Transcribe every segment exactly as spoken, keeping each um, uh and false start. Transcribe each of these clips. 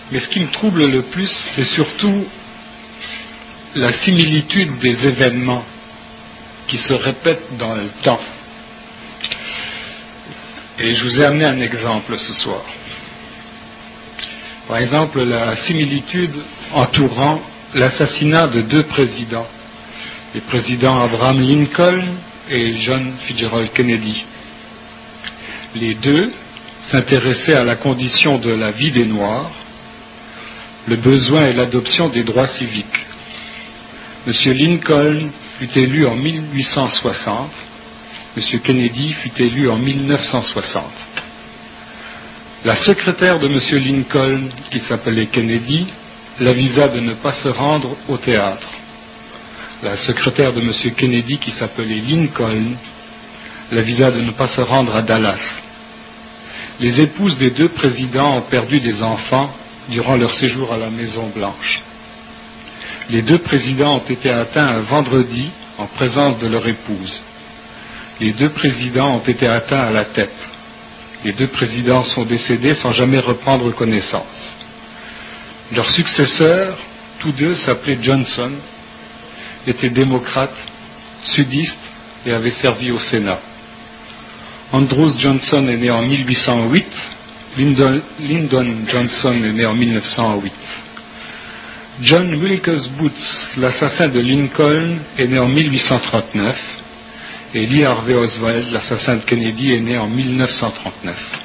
Mais ce qui me trouble le plus, c'est surtout la similitude des événements qui se répètent dans le temps. Et je vous ai amené un exemple ce soir. Par exemple, la similitude entourant l'assassinat de deux présidents, les présidents Abraham Lincoln et John Fitzgerald Kennedy. Les deux s'intéressaient à la condition de la vie des Noirs, le besoin et l'adoption des droits civiques. Monsieur Lincoln fut élu en mille huit cent soixante, Monsieur Kennedy fut élu en mille neuf cent soixante. La secrétaire de Monsieur Lincoln, qui s'appelait Kennedy, l'avisa de ne pas se rendre au théâtre. La secrétaire de Monsieur Kennedy, qui s'appelait Lincoln, l'avisa de ne pas se rendre à Dallas. Les épouses des deux présidents ont perdu des enfants durant leur séjour à la Maison Blanche. Les deux présidents ont été atteints un vendredi en présence de leur épouse. Les deux présidents ont été atteints à la tête. Les deux présidents sont décédés sans jamais reprendre connaissance. Leurs successeurs, tous deux s'appelaient Johnson, étaient démocrates, sudistes et avaient servi au Sénat. Andrew Johnson est né en mille huit cent huit, Lyndon, Lyndon Johnson est né en mille neuf cent huit. John Wilkes Booth, l'assassin de Lincoln, est né en mille huit cent trente-neuf, et Lee Harvey Oswald, l'assassin de Kennedy, est né en mille neuf cent trente-neuf.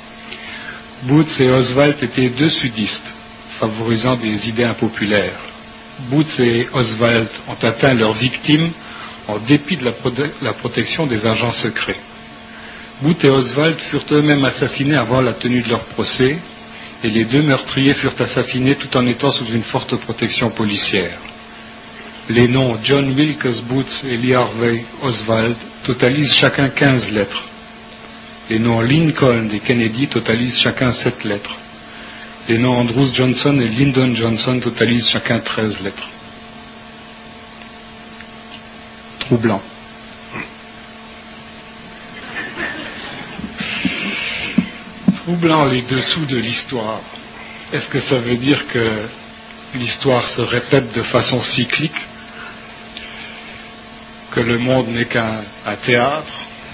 Booth et Oswald étaient deux sudistes, favorisant des idées impopulaires. Booth et Oswald ont atteint leurs victimes en dépit de la, prote- la protection des agents secrets. Booth et Oswald furent eux-mêmes assassinés avant la tenue de leur procès, et les deux meurtriers furent assassinés tout en étant sous une forte protection policière. Les noms John Wilkes Booth et Lee Harvey Oswald totalisent chacun quinze lettres. Les noms Lincoln et Kennedy totalisent chacun sept lettres. Les noms Andrew Johnson et Lyndon Johnson totalisent chacun treize lettres. Troublant. Troublant les dessous de l'histoire. Est-ce que ça veut dire que l'histoire se répète de façon cyclique, que le monde n'est qu'un un théâtre,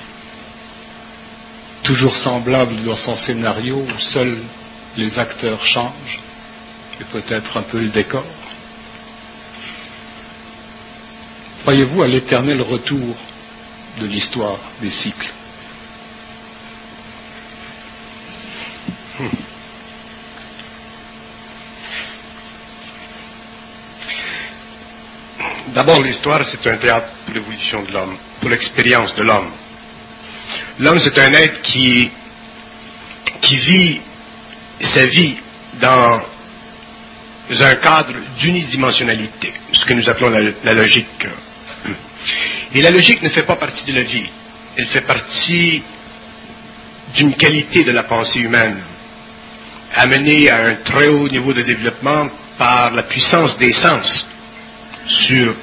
toujours semblable dans son scénario, où seuls les acteurs changent, et peut-être un peu le décor? Croyez-vous à l'éternel retour de l'histoire des cycles? D'abord, l'histoire, c'est un théâtre pour l'évolution de l'homme, pour l'expérience de l'homme. L'homme, c'est un être qui, qui vit sa vie dans un cadre d'unidimensionnalité, ce que nous appelons la, la logique. Et la logique ne fait pas partie de la vie, elle fait partie d'une qualité de la pensée humaine, amenée à un très haut niveau de développement par la puissance des sens sur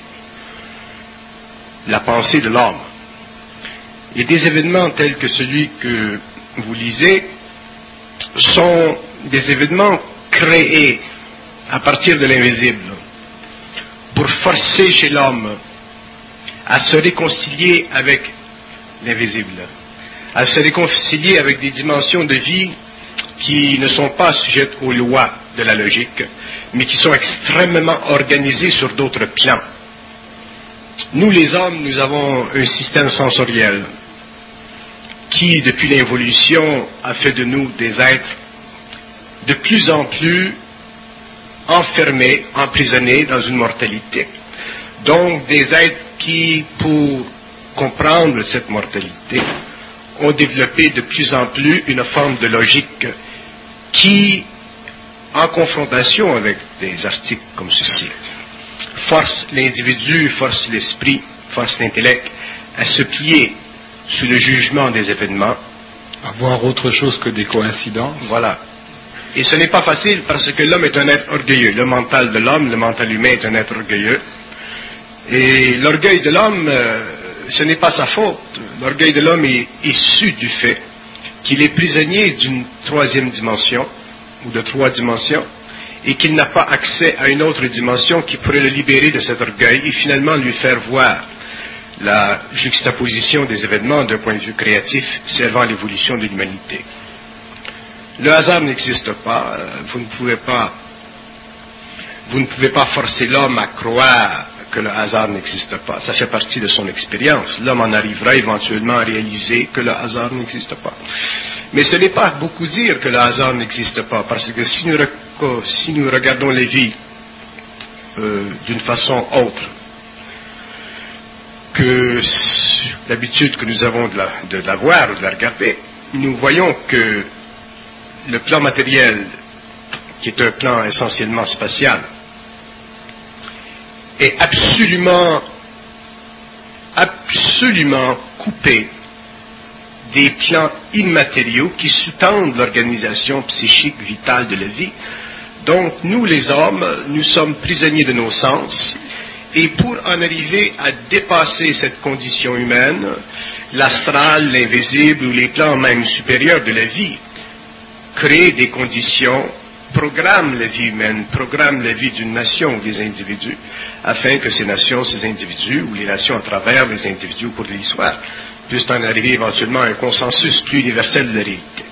la pensée de l'homme. Et des événements tels que celui que vous lisez sont des événements créés à partir de l'invisible pour forcer chez l'homme à se réconcilier avec l'invisible, à se réconcilier avec des dimensions de vie qui ne sont pas sujettes aux lois de la logique, mais qui sont extrêmement organisées sur d'autres plans. Nous, les hommes, nous avons un système sensoriel qui, depuis l'évolution, a fait de nous des êtres de plus en plus enfermés, emprisonnés dans une mortalité. Donc, des êtres qui, pour comprendre cette mortalité, ont développé de plus en plus une forme de logique qui, en confrontation avec des articles comme ceci, force l'individu, force l'esprit, force l'intellect à se plier sous le jugement des événements. À voir autre chose que des coïncidences. Voilà. Et ce n'est pas facile parce que l'homme est un être orgueilleux. Le mental de l'homme, le mental humain est un être orgueilleux. Et l'orgueil de l'homme, euh, ce n'est pas sa faute. L'orgueil de l'homme est issu du fait qu'il est prisonnier d'une troisième dimension, ou de trois dimensions, et qu'il n'a pas accès à une autre dimension qui pourrait le libérer de cet orgueil et finalement lui faire voir la juxtaposition des événements d'un point de vue créatif servant à l'évolution de l'humanité. Le hasard n'existe pas, vous ne pouvez pas, vous ne pouvez pas forcer l'homme à croire que le hasard n'existe pas, ça fait partie de son expérience. L'homme en arrivera éventuellement à réaliser que le hasard n'existe pas. Mais ce n'est pas beaucoup dire que le hasard n'existe pas, parce que si nous, si nous regardons les vies euh, d'une façon autre que l'habitude que nous avons de la, de la voir ou de la regarder, nous voyons que le plan matériel, qui est un plan essentiellement spatial, est absolument, absolument coupé des plans immatériaux qui sous-tendent l'organisation psychique vitale de la vie. Donc, nous les hommes, nous sommes prisonniers de nos sens, et pour en arriver à dépasser cette condition humaine, l'astral, l'invisible ou les plans même supérieurs de la vie créent des conditions, programment la vie humaine, programment la vie d'une nation ou des individus, afin que ces nations, ces individus, ou les nations à travers les individus au cours de l'histoire, puissent en arriver éventuellement à un consensus plus universel de la réalité.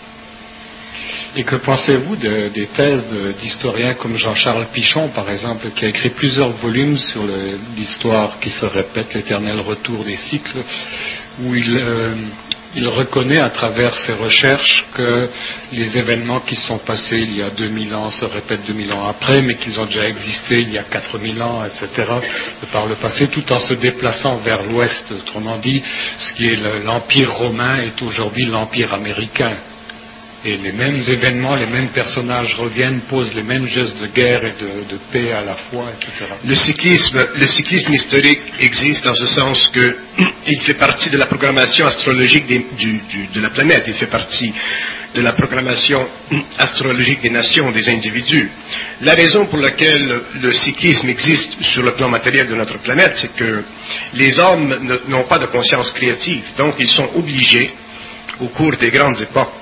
Et que pensez-vous de, des thèses de, d'historiens comme Jean-Charles Pichon, par exemple, qui a écrit plusieurs volumes sur le, l'histoire qui se répète, l'éternel retour des cycles, où il, euh, il reconnaît à travers ses recherches que les événements qui sont passés il y a deux mille ans se répètent deux mille ans après, mais qu'ils ont déjà existé il y a quatre mille ans, et cetera, par le passé, tout en se déplaçant vers l'ouest. Autrement dit, ce qui est le, l'Empire romain est aujourd'hui l'Empire américain. Et les mêmes événements, les mêmes personnages reviennent, posent les mêmes gestes de guerre et de, de paix à la fois, et cetera. Le cyclisme, le cyclisme historique existe dans ce sens que il fait partie de la programmation astrologique des, du, du, de la planète, il fait partie de la programmation astrologique des nations, des individus. La raison pour laquelle le cyclisme existe sur le plan matériel de notre planète, c'est que les hommes ne, n'ont pas de conscience créative, donc ils sont obligés, au cours des grandes époques,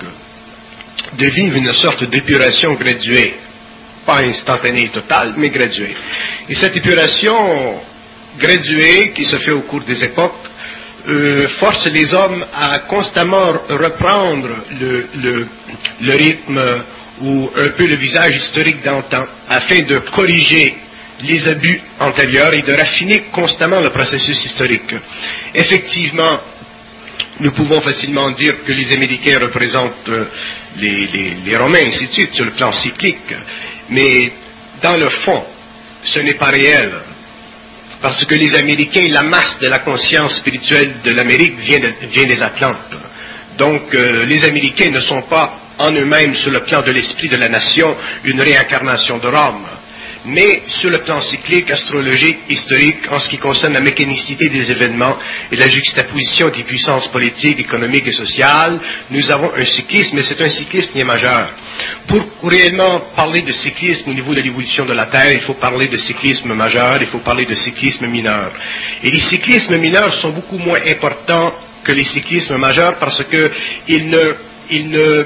de vivre une sorte d'épuration graduée, pas instantanée et totale, mais graduée. Et cette épuration graduée, qui se fait au cours des époques, euh, force les hommes à constamment reprendre le, le, le rythme ou un peu le visage historique d'antan, afin de corriger les abus antérieurs et de raffiner constamment le processus historique. Effectivement, nous pouvons facilement dire que les Américains représentent les, les, les Romains, ainsi de suite, sur le plan cyclique. Mais dans le fond, ce n'est pas réel. Parce que les Américains, la masse de la conscience spirituelle de l'Amérique vient, de, vient des Atlantes. Donc, euh, les Américains ne sont pas en eux-mêmes, sur le plan de l'esprit de la nation, une réincarnation de Rome. Mais sur le plan cyclique, astrologique, historique, en ce qui concerne la mécanicité des événements et la juxtaposition des puissances politiques, économiques et sociales, nous avons un cyclisme, et c'est un cyclisme qui est majeur. Pour réellement parler de cyclisme au niveau de l'évolution de la Terre, il faut parler de cyclisme majeur, il faut parler de cyclisme mineur. Et les cyclismes mineurs sont beaucoup moins importants que les cyclismes majeurs parce que ils ne, ils ne,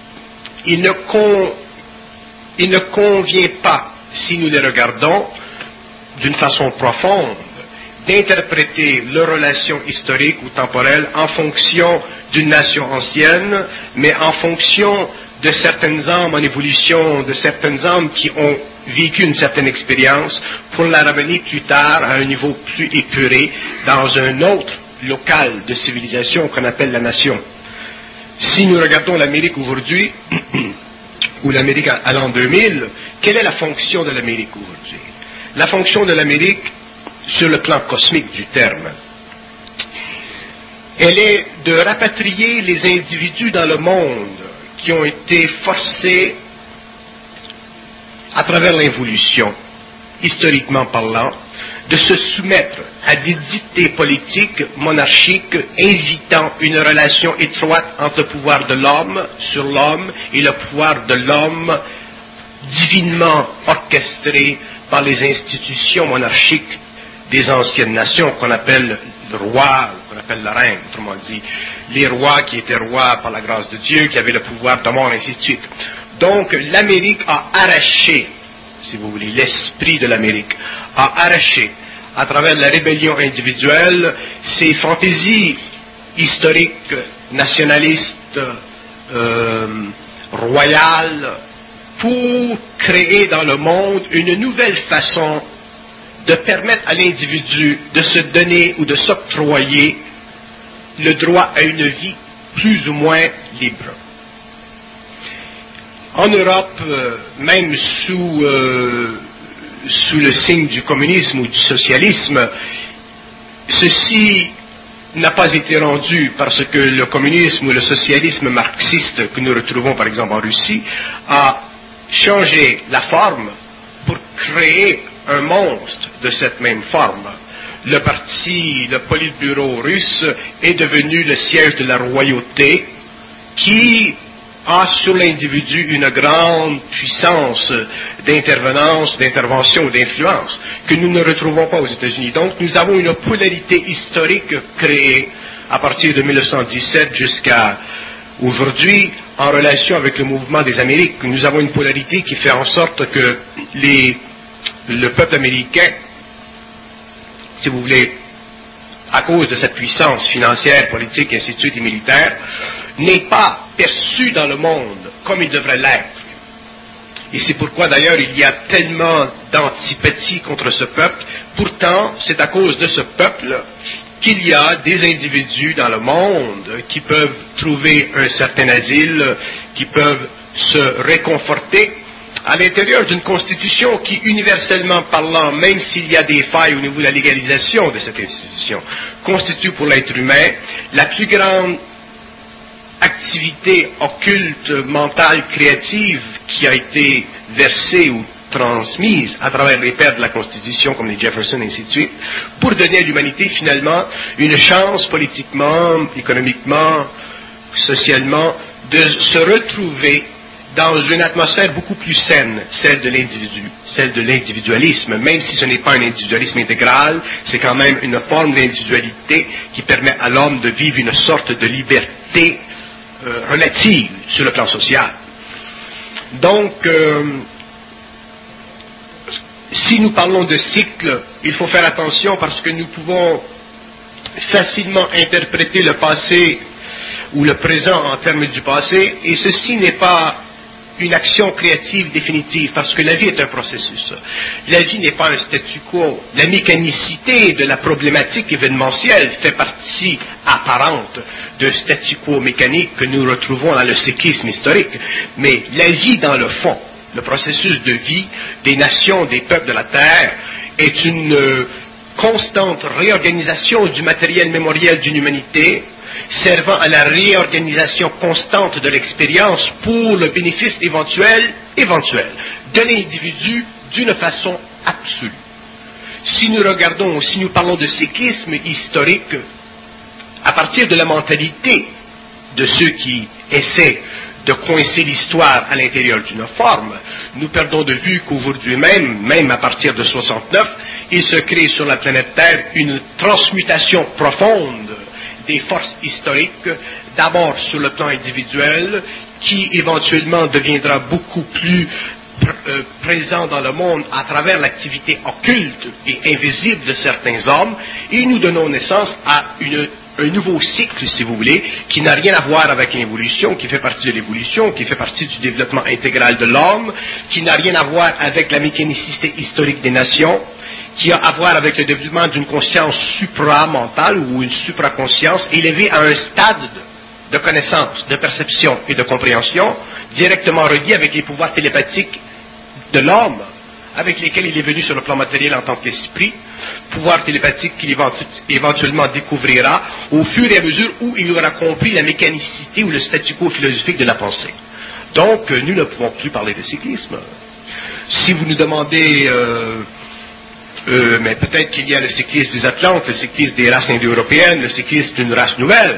ils ne, con, ils ne convient pas, si nous les regardons d'une façon profonde, d'interpréter leurs relations historiques ou temporelles en fonction d'une nation ancienne, mais en fonction de certaines âmes en évolution, de certaines âmes qui ont vécu une certaine expérience, pour la ramener plus tard à un niveau plus épuré dans un autre local de civilisation qu'on appelle la nation. Si nous regardons l'Amérique aujourd'hui, ou l'Amérique à l'an deux mille, quelle est la fonction de l'Amérique aujourd'hui? La fonction de l'Amérique, sur le plan cosmique du terme, elle est de rapatrier les individus dans le monde qui ont été forcés, à travers l'évolution, historiquement parlant, de se soumettre à des dictées politiques, monarchiques, invitant une relation étroite entre le pouvoir de l'homme sur l'homme et le pouvoir de l'homme divinement orchestré par les institutions monarchiques des anciennes nations qu'on appelle le roi, qu'on appelle la reine, autrement dit, les rois qui étaient rois par la grâce de Dieu, qui avaient le pouvoir de mort, ainsi de suite. Donc l'Amérique a arraché, si vous voulez, l'esprit de l'Amérique, a arraché à travers la rébellion individuelle ces fantaisies historiques, nationalistes, euh, royales, pour créer dans le monde une nouvelle façon de permettre à l'individu de se donner ou de s'octroyer le droit à une vie plus ou moins libre. En Europe, euh, même sous, euh, sous le signe du communisme ou du socialisme, ceci n'a pas été rendu parce que le communisme ou le socialisme marxiste que nous retrouvons par exemple en Russie a changé la forme pour créer un monstre de cette même forme. Le parti, le Politburo russe est devenu le siège de la royauté qui a sur l'individu une grande puissance d'intervenance, d'intervention, d'influence que nous ne retrouvons pas aux États-Unis. Donc nous avons une polarité historique créée à partir de mille neuf cent dix-sept jusqu'à aujourd'hui en relation avec le mouvement des Amériques. Nous avons une polarité qui fait en sorte que les, le peuple américain, si vous voulez, à cause de cette puissance financière, politique, ainsi de suite, et militaire, n'est pas perçu dans le monde comme il devrait l'être. Et c'est pourquoi d'ailleurs il y a tellement d'antipathie contre ce peuple. Pourtant, c'est à cause de ce peuple qu'il y a des individus dans le monde qui peuvent trouver un certain asile, qui peuvent se réconforter à l'intérieur d'une constitution qui, universellement parlant, même s'il y a des failles au niveau de la légalisation de cette institution, constitue pour l'être humain la plus grande activité occulte, mentale, créative qui a été versée ou transmise à travers les pères de la Constitution comme les Jefferson et ainsi de suite, pour donner à l'humanité finalement une chance politiquement, économiquement, socialement, de se retrouver dans une atmosphère beaucoup plus saine, celle de l'individu, celle de l'individualisme, même si ce n'est pas un individualisme intégral, c'est quand même une forme d'individualité qui permet à l'homme de vivre une sorte de liberté euh, relative sur le plan social. Donc, euh, si nous parlons de cycle, il faut faire attention parce que nous pouvons facilement interpréter le passé ou le présent en termes du passé, et ceci n'est pas une action créative définitive, parce que la vie est un processus. La vie n'est pas un statu quo. La mécanicité de la problématique événementielle fait partie apparente de statu quo mécanique que nous retrouvons dans le cyclisme historique. Mais la vie dans le fond, le processus de vie des nations, des peuples de la Terre, est une euh, constante réorganisation du matériel mémoriel d'une humanité, servant à la réorganisation constante de l'expérience pour le bénéfice éventuel, éventuel de l'individu d'une façon absolue. Si nous regardons, si nous parlons de cyclisme historique, à partir de la mentalité de ceux qui essaient de coincer l'histoire à l'intérieur d'une forme, nous perdons de vue qu'aujourd'hui même, même à partir de soixante-neuf, il se crée sur la planète Terre une transmutation profonde des forces historiques, d'abord sur le plan individuel, qui éventuellement deviendra beaucoup plus pr- euh, présent dans le monde à travers l'activité occulte et invisible de certains hommes, et nous donnons naissance à une, un nouveau cycle, si vous voulez, qui n'a rien à voir avec l'évolution, qui fait partie de l'évolution, qui fait partie du développement intégral de l'homme, qui n'a rien à voir avec la mécanicité historique des nations, qui a à voir avec le développement d'une conscience supramentale ou une supraconscience élevée à un stade de connaissance, de perception et de compréhension directement relié avec les pouvoirs télépathiques de l'homme, avec lesquels il est venu sur le plan matériel en tant qu'esprit, pouvoir télépathique qu'il éventuellement découvrira au fur et à mesure où il aura compris la mécanicité ou le statu quo philosophique de la pensée. Donc, nous ne pouvons plus parler de cyclisme. Si vous nous demandez... Euh, Euh, mais peut-être qu'il y a le cyclisme des Atlantes, le cyclisme des races indo-européennes, le cyclisme d'une race nouvelle.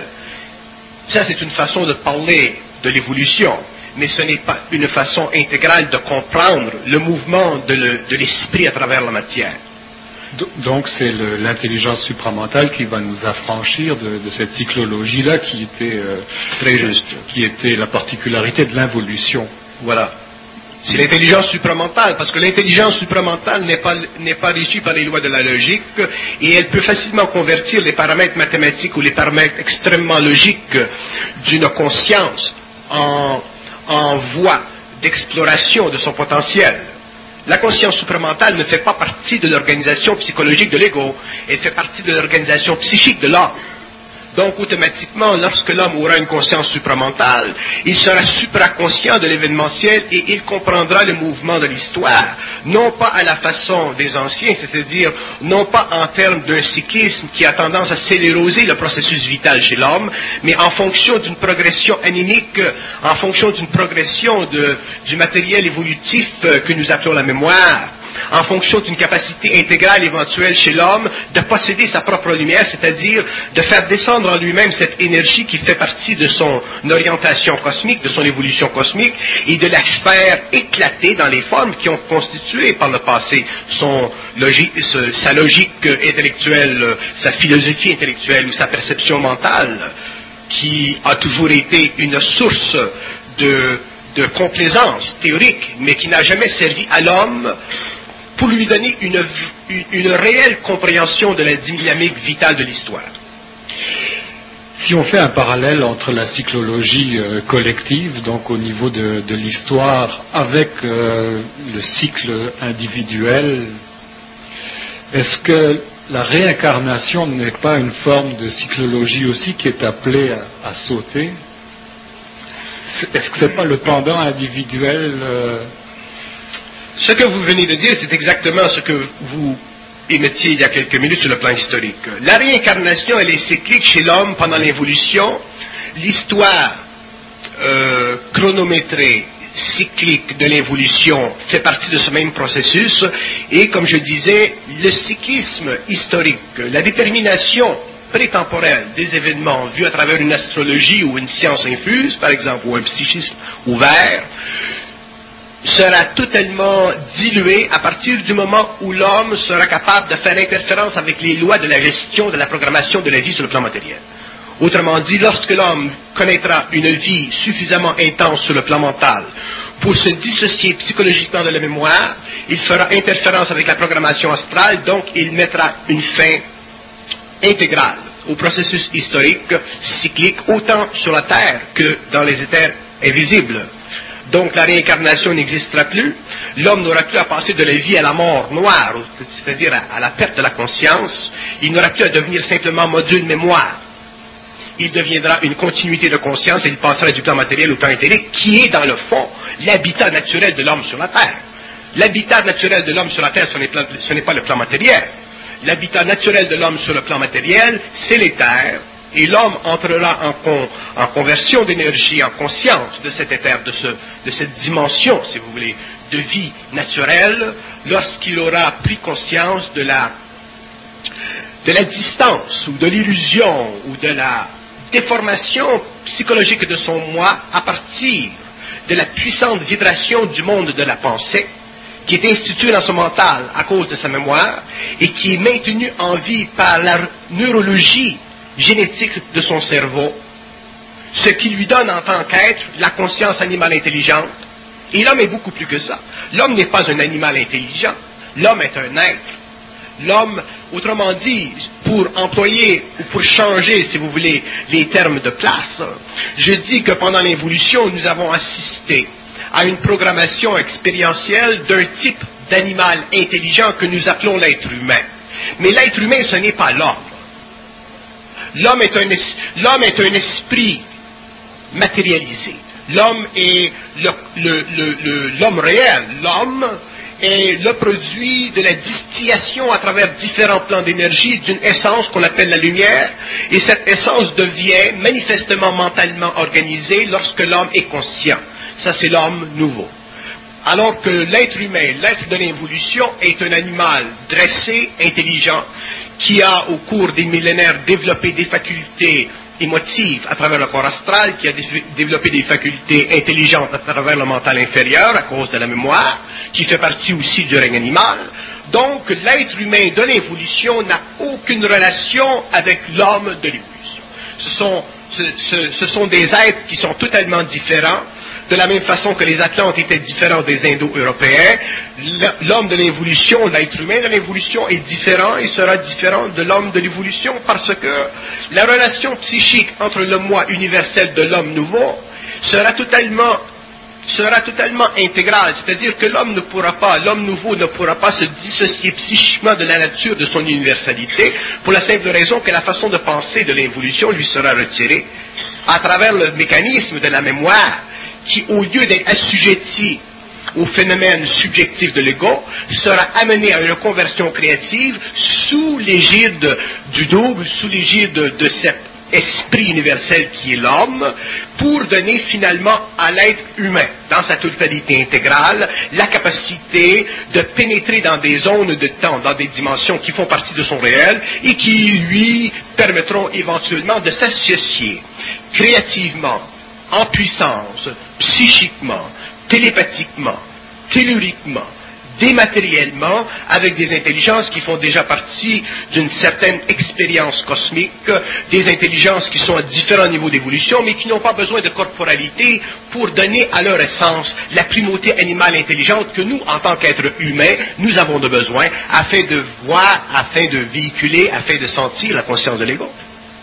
Ça, c'est une façon de parler de l'évolution, mais ce n'est pas une façon intégrale de comprendre le mouvement de, le, de l'esprit à travers la matière. Donc c'est le, l'intelligence supramentale qui va nous affranchir de, de cette cyclologie-là qui était, euh, Très juste. qui était la particularité de l'involution Voilà. C'est l'intelligence supramentale, parce que l'intelligence supramentale n'est pas, n'est pas régie par les lois de la logique, et elle peut facilement convertir les paramètres mathématiques ou les paramètres extrêmement logiques d'une conscience en, en voie d'exploration de son potentiel. La conscience supramentale ne fait pas partie de l'organisation psychologique de l'ego, elle fait partie de l'organisation psychique de l'homme. Donc, automatiquement, lorsque l'homme aura une conscience supramentale, il sera supraconscient de l'événementiel et il comprendra le mouvement de l'histoire, non pas à la façon des anciens, c'est-à-dire non pas en termes d'un cyclisme qui a tendance à scléroser le processus vital chez l'homme, mais en fonction d'une progression anémique, en fonction d'une progression de, du matériel évolutif que nous appelons la mémoire, en fonction d'une capacité intégrale éventuelle chez l'homme de posséder sa propre lumière, c'est-à-dire de faire descendre en lui-même cette énergie qui fait partie de son orientation cosmique, de son évolution cosmique, et de la faire éclater dans les formes qui ont constitué par le passé son logique, sa logique intellectuelle, sa philosophie intellectuelle ou sa perception mentale, qui a toujours été une source de, de complaisance théorique, mais qui n'a jamais servi à l'homme pour lui donner une, une, une réelle compréhension de la dynamique vitale de l'histoire. Si on fait un parallèle entre la cyclologie euh, collective, donc au niveau de, de l'histoire, avec euh, le cycle individuel, est-ce que la réincarnation n'est pas une forme de cyclologie aussi qui est appelée à, à sauter? Est-ce que c'est pas le pendant individuel euh, Ce que vous venez de dire, c'est exactement ce que vous émettiez il y a quelques minutes sur le plan historique. La réincarnation, elle est cyclique chez l'homme pendant l'évolution. L'histoire euh, chronométrée, cyclique de l'évolution fait partie de ce même processus. Et comme je disais, le cyclisme historique, la détermination prétemporelle des événements vus à travers une astrologie ou une science infuse, par exemple, ou un psychisme ouvert, sera totalement dilué à partir du moment où l'homme sera capable de faire interférence avec les lois de la gestion, de la programmation de la vie sur le plan matériel. Autrement dit, lorsque l'homme connaîtra une vie suffisamment intense sur le plan mental pour se dissocier psychologiquement de la mémoire, il fera interférence avec la programmation astrale, donc il mettra une fin intégrale au processus historique, cyclique, autant sur la Terre que dans les éthers invisibles. Donc la réincarnation n'existera plus, l'homme n'aura plus à passer de la vie à la mort noire, c'est-à-dire à, à la perte de la conscience, il n'aura plus à devenir simplement module mémoire. Il deviendra une continuité de conscience et il passera du plan matériel au plan éthérique, qui est dans le fond l'habitat naturel de l'homme sur la Terre. L'habitat naturel de l'homme sur la Terre, ce n'est, ce n'est pas le plan matériel. L'habitat naturel de l'homme sur le plan matériel, c'est l'éther. Et l'homme entrera en, con, en conversion d'énergie, en conscience de cet éther, de, ce, de cette dimension, si vous voulez, de vie naturelle, lorsqu'il aura pris conscience de la, de la distance, ou de l'illusion, ou de la déformation psychologique de son moi, à partir de la puissante vibration du monde de la pensée, qui est instituée dans son mental à cause de sa mémoire, et qui est maintenue en vie par la neurologie génétique de son cerveau, ce qui lui donne en tant qu'être la conscience animale intelligente. Et l'homme est beaucoup plus que ça. L'homme n'est pas un animal intelligent, l'homme est un être. L'homme, autrement dit, pour employer ou pour changer, si vous voulez, les termes de place, je dis que pendant l'évolution, nous avons assisté à une programmation expérientielle d'un type d'animal intelligent que nous appelons l'être humain. Mais l'être humain, ce n'est pas l'homme. L'homme est, un, l'homme est un esprit matérialisé. L'homme est le, le, le, le, l'homme réel. L'homme est le produit de la distillation à travers différents plans d'énergie d'une essence qu'on appelle la lumière. Et cette essence devient manifestement mentalement organisée lorsque l'homme est conscient. Ça, c'est l'homme nouveau. Alors que l'être humain, l'être de l'évolution, est un animal dressé, intelligent, qui a, au cours des millénaires, développé des facultés émotives à travers le corps astral, qui a développé des facultés intelligentes à travers le mental inférieur, à cause de la mémoire, qui fait partie aussi du règne animal. Donc, l'être humain de l'évolution n'a aucune relation avec l'homme de l'évolution. Ce sont, ce, ce, ce sont des êtres qui sont totalement différents, de la même façon que les Atlantes étaient différents des Indo-Européens, l'homme de l'évolution, l'être humain de l'évolution est différent et sera différent de l'homme de l'évolution parce que la relation psychique entre le moi universel de l'homme nouveau sera totalement sera totalement intégrale, c'est-à-dire que l'homme ne pourra pas, l'homme nouveau ne pourra pas se dissocier psychiquement de la nature de son universalité, pour la simple raison que la façon de penser de l'évolution lui sera retirée à travers le mécanisme de la mémoire, qui au lieu d'être assujetti au phénomène subjectif de l'ego, sera amené à une conversion créative sous l'égide du double, sous l'égide de cette esprit universel qui est l'homme, pour donner finalement à l'être humain, dans sa totalité intégrale, la capacité de pénétrer dans des zones de temps, dans des dimensions qui font partie de son réel et qui lui permettront éventuellement de s'associer créativement, en puissance, psychiquement, télépathiquement, telluriquement, dématériellement, avec des intelligences qui font déjà partie d'une certaine expérience cosmique, des intelligences qui sont à différents niveaux d'évolution, mais qui n'ont pas besoin de corporalité pour donner à leur essence la primauté animale intelligente que nous, en tant qu'êtres humains, nous avons de besoin, afin de voir, afin de véhiculer, afin de sentir la conscience de l'ego.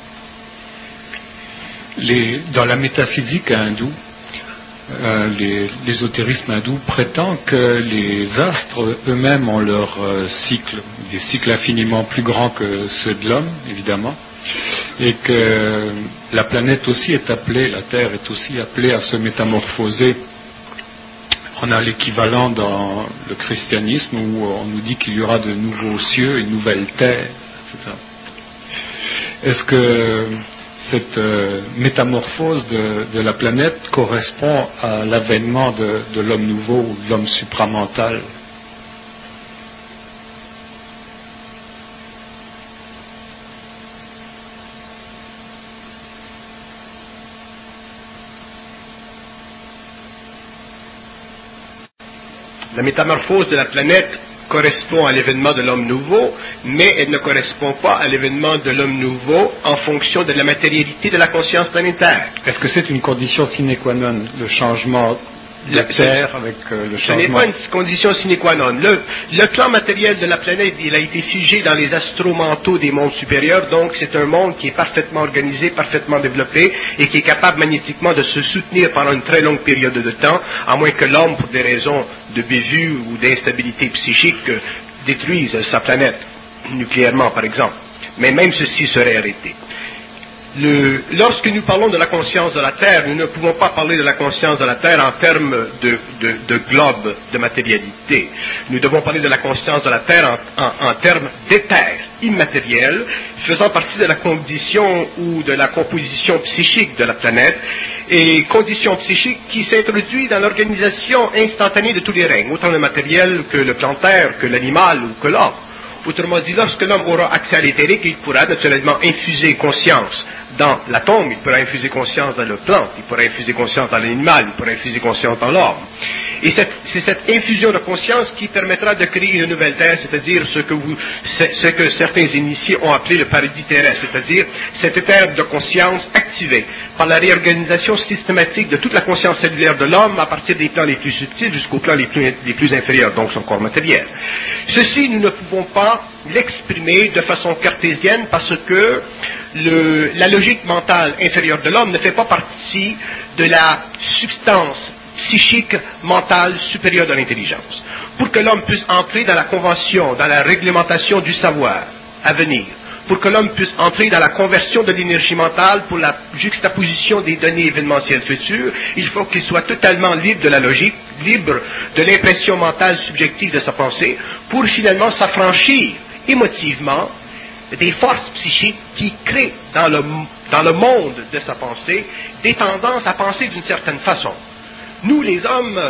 Les, dans la métaphysique hindoue, Euh, les, l'ésotérisme hindou prétend que les astres eux-mêmes ont leur euh, cycle, des cycles infiniment plus grands que ceux de l'homme, évidemment, et que la planète aussi est appelée, la Terre est aussi appelée à se métamorphoser. On a l'équivalent dans le christianisme où on nous dit qu'il y aura de nouveaux cieux, une nouvelle terre, et cetera. Est-ce que cette euh, métamorphose de, de la planète correspond à l'avènement de, de l'homme nouveau ou de l'homme supramental? La métamorphose de la planète correspond à l'événement de l'homme nouveau, mais elle ne correspond pas à l'événement de l'homme nouveau en fonction de la matérialité de la conscience planétaire. Est-ce que c'est une condition sine qua non, le changement de la Terre avec euh, le changement... Ce n'est pas une condition sine qua non. Le, le plan matériel de la planète, il a été figé dans les astromentaux des mondes supérieurs, donc c'est un monde qui est parfaitement organisé, parfaitement développé, et qui est capable magnétiquement de se soutenir pendant une très longue période de temps, à moins que l'homme, pour des raisons de bévue ou d'instabilité psychique, détruise sa planète, nucléairement par exemple. Mais même ceci serait arrêté. Le, lorsque nous parlons de la conscience de la Terre, nous ne pouvons pas parler de la conscience de la Terre en termes de, de, de globe, de matérialité. Nous devons parler de la conscience de la Terre en, en, en termes d'éther immatériel, faisant partie de la condition ou de la composition psychique de la planète, et condition psychique qui s'introduit dans l'organisation instantanée de tous les règnes, autant le matériel que le plan Terre, que l'animal ou que l'homme. Autrement dit, lorsque l'homme aura accès à l'éthérique, il pourra naturellement infuser conscience dans l'atome, il pourra infuser conscience dans le plant, il pourra infuser conscience dans l'animal, il pourra infuser conscience dans l'homme. Et cette, c'est cette infusion de conscience qui permettra de créer une nouvelle terre, c'est-à-dire ce que, vous, ce que certains initiés ont appelé le paradis terrestre, c'est-à-dire cette éther de conscience activée par la réorganisation systématique de toute la conscience cellulaire de l'homme à partir des plans les plus subtils jusqu'aux plans les plus, les plus inférieurs, donc son corps matériel. Ceci, nous ne pouvons pas l'exprimer de façon cartésienne parce que le, la logique mentale inférieure de l'homme ne fait pas partie de la substance psychique mentale supérieure de l'intelligence. Pour que l'homme puisse entrer dans la convention, dans la réglementation du savoir à venir, pour que l'homme puisse entrer dans la conversion de l'énergie mentale pour la juxtaposition des données événementielles futures, il faut qu'il soit totalement libre de la logique, libre de l'impression mentale subjective de sa pensée, pour finalement s'affranchir émotivement des forces psychiques qui créent dans le, dans le monde de sa pensée des tendances à penser d'une certaine façon. Nous, les hommes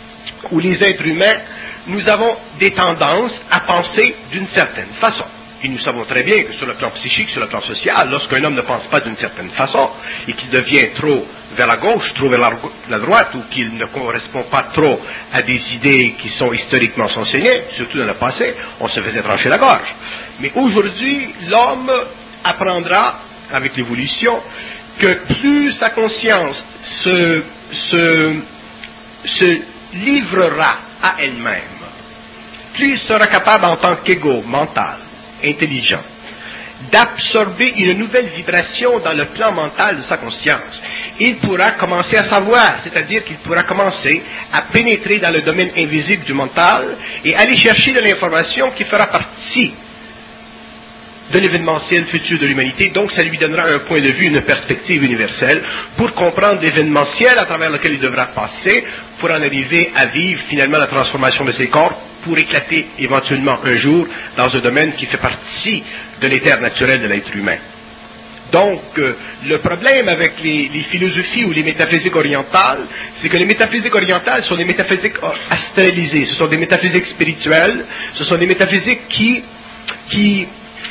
ou les êtres humains, nous avons des tendances à penser d'une certaine façon. Et nous savons très bien que sur le plan psychique, sur le plan social, lorsqu'un homme ne pense pas d'une certaine façon et qu'il devient trop vers la gauche, trop vers la, la droite, ou qu'il ne correspond pas trop à des idées qui sont historiquement enseignées, surtout dans le passé, on se faisait trancher la gorge. Mais aujourd'hui, l'homme apprendra, avec l'évolution, que plus sa conscience se, se se livrera à elle-même, plus il sera capable en tant qu'ego mental, intelligent, d'absorber une nouvelle vibration dans le plan mental de sa conscience. Il pourra commencer à savoir, c'est-à-dire qu'il pourra commencer à pénétrer dans le domaine invisible du mental et aller chercher de l'information qui fera partie de l'événementiel futur de l'humanité. Donc ça lui donnera un point de vue, une perspective universelle pour comprendre l'événementiel à travers lequel il devra passer pour en arriver à vivre finalement la transformation de ses corps pour éclater éventuellement un jour dans un domaine qui fait partie de l'éther naturel de l'être humain. Donc, euh, le problème avec les, les philosophies ou les métaphysiques orientales, c'est que les métaphysiques orientales sont des métaphysiques astralisées, ce sont des métaphysiques spirituelles, ce sont des métaphysiques qui, qui,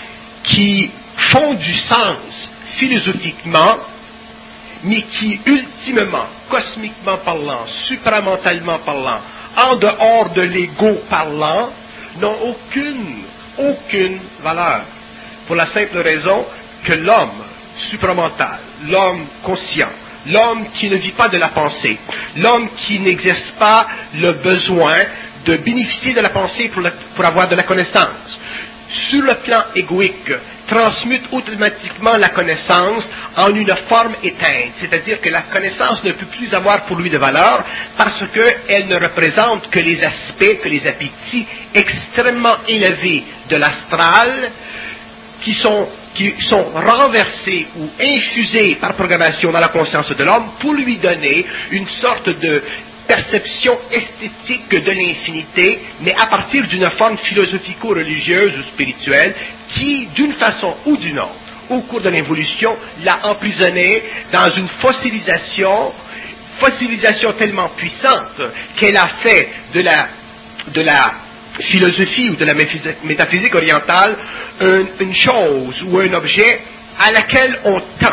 qui font du sens philosophiquement, mais qui ultimement, cosmiquement parlant, supramentalement parlant, en dehors de l'ego parlant, n'ont aucune, aucune valeur. Pour la simple raison que l'homme supramental, l'homme conscient, l'homme qui ne vit pas de la pensée, l'homme qui n'exerce pas le besoin de bénéficier de la pensée pour, la, pour avoir de la connaissance, sur le plan égoïque, transmute automatiquement la connaissance en une forme éteinte, c'est-à-dire que la connaissance ne peut plus avoir pour lui de valeur parce qu'elle ne représente que les aspects, que les appétits extrêmement élevés de l'astral qui sont, qui sont renversés ou infusés par programmation dans la conscience de l'homme pour lui donner une sorte de perception esthétique de l'infinité, mais à partir d'une forme philosophico-religieuse ou spirituelle qui, d'une façon ou d'une autre, au cours de l'évolution, l'a emprisonné dans une fossilisation, fossilisation tellement puissante qu'elle a fait de la, de la philosophie ou de la métaphysique orientale un, une chose ou un objet à laquelle on tend.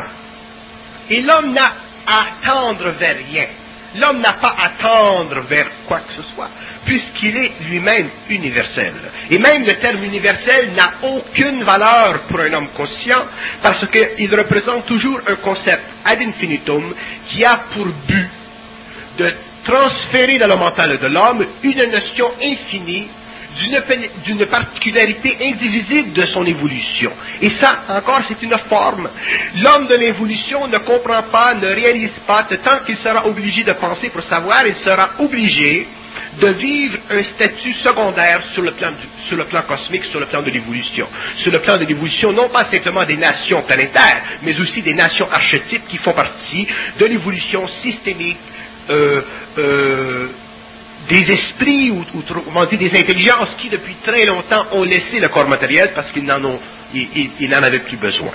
Et l'homme n'a à tendre vers rien. L'homme n'a pas à tendre vers quoi que ce soit, puisqu'il est lui-même universel. Et même le terme universel n'a aucune valeur pour un homme conscient, parce qu'il représente toujours un concept ad infinitum qui a pour but de transférer dans le mental de l'homme une notion infinie d'une, d'une particularité indivisible de son évolution. Et ça, encore, c'est une forme. L'homme de l'évolution ne comprend pas, ne réalise pas, tant qu'il sera obligé de penser pour savoir, il sera obligé de vivre un statut secondaire sur le plan du, sur le plan cosmique, sur le plan de l'évolution. Sur le plan de l'évolution, non pas simplement des nations planétaires, mais aussi des nations archétypes qui font partie de l'évolution systémique, euh, euh, des esprits, ou, ou comment dire, des intelligences qui depuis très longtemps ont laissé le corps matériel parce qu'ils n'en ont, ils, ils, ils n'en avaient plus besoin.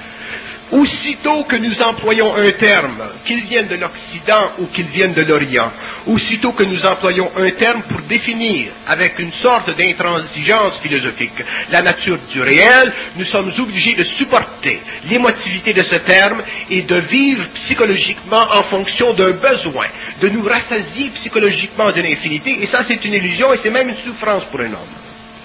Aussitôt que nous employons un terme, qu'il vienne de l'Occident ou qu'il vienne de l'Orient, aussitôt que nous employons un terme pour définir, avec une sorte d'intransigeance philosophique, la nature du réel, nous sommes obligés de supporter l'émotivité de ce terme et de vivre psychologiquement en fonction d'un besoin, de nous rassasier psychologiquement de l'infinité, et ça c'est une illusion et c'est même une souffrance pour un homme.